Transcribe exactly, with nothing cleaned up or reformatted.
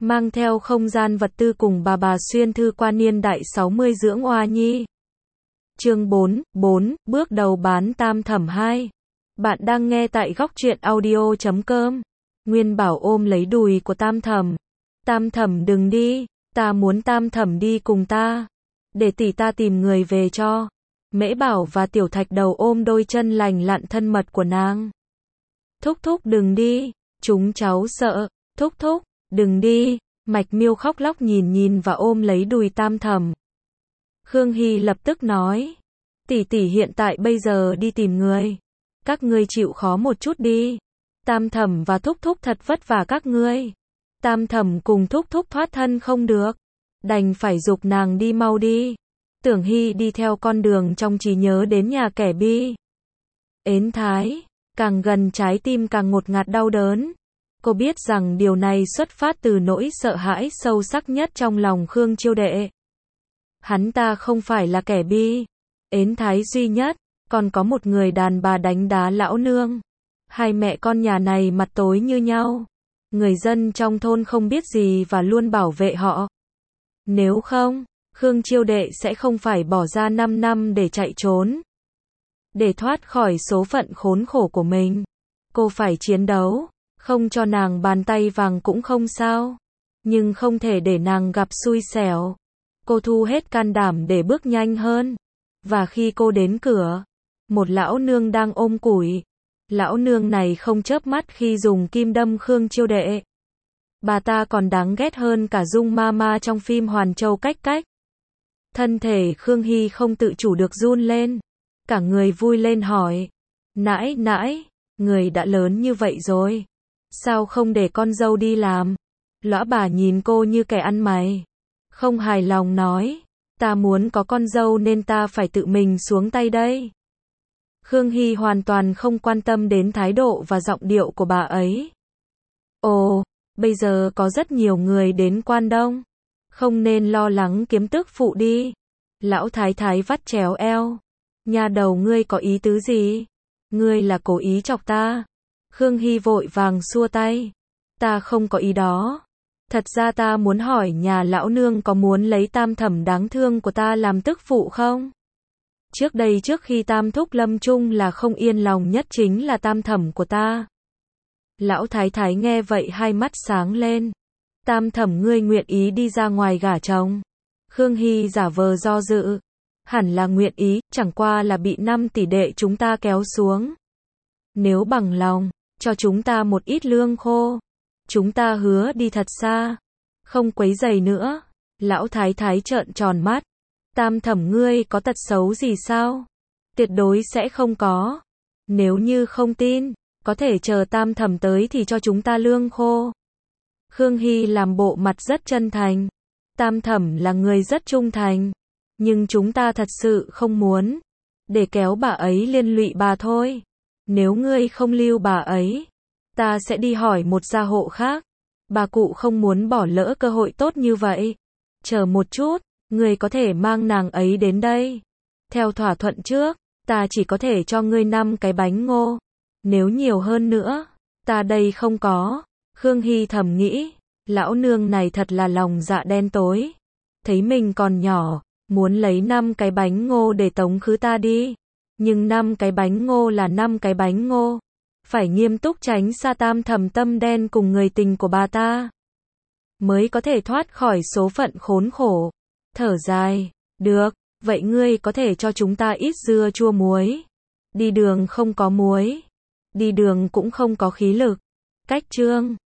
mang theo không gian vật tư cùng bà bà xuyên thư qua niên đại sáu mươi dưỡng oa nhi. Chương bốn, bốn, bước đầu bán tam thẩm hai. Bạn đang nghe tại góc truyện audio chấm com. Nguyên Bảo ôm lấy đùi của tam thẩm. Tam thẩm đừng đi, ta muốn tam thẩm đi cùng ta. Để tỷ ta tìm người về cho. Mễ Bảo và Tiểu Thạch Đầu ôm đôi chân lành lặn thân mật của nàng. Thúc thúc đừng đi, chúng cháu sợ. Thúc thúc, đừng đi. Mạch Miêu khóc lóc nhìn nhìn và ôm lấy đùi tam thẩm. Khương Hy lập tức nói. Tỷ tỷ hiện tại bây giờ đi tìm người. Các ngươi chịu khó một chút đi. Tam thẩm và thúc thúc thật vất vả các ngươi. Tam thẩm cùng thúc thúc thoát thân không được. Đành phải giục nàng đi mau đi. Tưởng Hy đi theo con đường trong trí nhớ đến nhà kẻ bi. Ến Thái, càng gần trái tim càng ngột ngạt đau đớn. Cô biết rằng điều này xuất phát từ nỗi sợ hãi sâu sắc nhất trong lòng Khương Chiêu Đệ. Hắn ta không phải là kẻ bi. Ến Thái duy nhất, còn có một người đàn bà đánh đá lão nương. Hai mẹ con nhà này mặt tối như nhau. Người dân trong thôn không biết gì và luôn bảo vệ họ. Nếu không, Khương Chiêu Đệ sẽ không phải bỏ ra năm năm để chạy trốn. Để thoát khỏi số phận khốn khổ của mình. Cô phải chiến đấu. Không cho nàng bàn tay vàng cũng không sao. Nhưng không thể để nàng gặp xui xẻo. Cô thu hết can đảm để bước nhanh hơn. Và khi cô đến cửa, một lão nương đang ôm củi. Lão nương này không chớp mắt khi dùng kim đâm Khương Chiêu Đệ. Bà ta còn đáng ghét hơn cả Dung Mama trong phim Hoàn Châu Cách Cách. Thân thể Khương Hy không tự chủ được run lên. Cả người vui lên hỏi. Nãi nãi, người đã lớn như vậy rồi. Sao không để con dâu đi làm? Lõa bà nhìn cô như kẻ ăn mày. Không hài lòng nói. Ta muốn có con dâu nên ta phải tự mình xuống tay đây. Khương Hy hoàn toàn không quan tâm đến thái độ và giọng điệu của bà ấy. Ồ, bây giờ có rất nhiều người đến Quan Đông. Không nên lo lắng kiếm tức phụ đi. Lão thái thái vắt chéo eo. Nhà đầu ngươi có ý tứ gì? Ngươi là cố ý chọc ta. Khương Hy vội vàng xua tay. Ta không có ý đó. Thật ra ta muốn hỏi nhà lão nương có muốn lấy tam thẩm đáng thương của ta làm tức phụ không? Trước đây trước khi tam thúc lâm chung là không yên lòng nhất chính là tam thẩm của ta. Lão thái thái nghe vậy hai mắt sáng lên. Tam thẩm ngươi nguyện ý đi ra ngoài gả chồng. Khương Hy giả vờ do dự. Hẳn là nguyện ý, chẳng qua là bị năm tỷ đệ chúng ta kéo xuống. Nếu bằng lòng, cho chúng ta một ít lương khô. Chúng ta hứa đi thật xa. Không quấy rầy nữa. Lão thái thái trợn tròn mắt. Tam thẩm ngươi có tật xấu gì sao? Tuyệt đối sẽ không có. Nếu như không tin, có thể chờ tam thẩm tới thì cho chúng ta lương khô. Khương Hy làm bộ mặt rất chân thành. Tam thẩm là người rất trung thành. Nhưng chúng ta thật sự không muốn. Để kéo bà ấy liên lụy bà thôi. Nếu ngươi không lưu bà ấy, ta sẽ đi hỏi một gia hộ khác. Bà cụ không muốn bỏ lỡ cơ hội tốt như vậy. Chờ một chút, ngươi có thể mang nàng ấy đến đây. Theo thỏa thuận trước, ta chỉ có thể cho ngươi năm cái bánh ngô. Nếu nhiều hơn nữa, ta đây không có. Khương Hy thầm nghĩ, lão nương này thật là lòng dạ đen tối. Thấy mình còn nhỏ, muốn lấy năm cái bánh ngô để tống khứ ta đi. Nhưng năm cái bánh ngô là năm cái bánh ngô. Phải nghiêm túc tránh xa tam thẩm tâm đen cùng người tình của bà ta. Mới có thể thoát khỏi số phận khốn khổ. Thở dài. Được, vậy ngươi có thể cho chúng ta ít dưa chua muối. Đi đường không có muối. Đi đường cũng không có khí lực. Cách chương.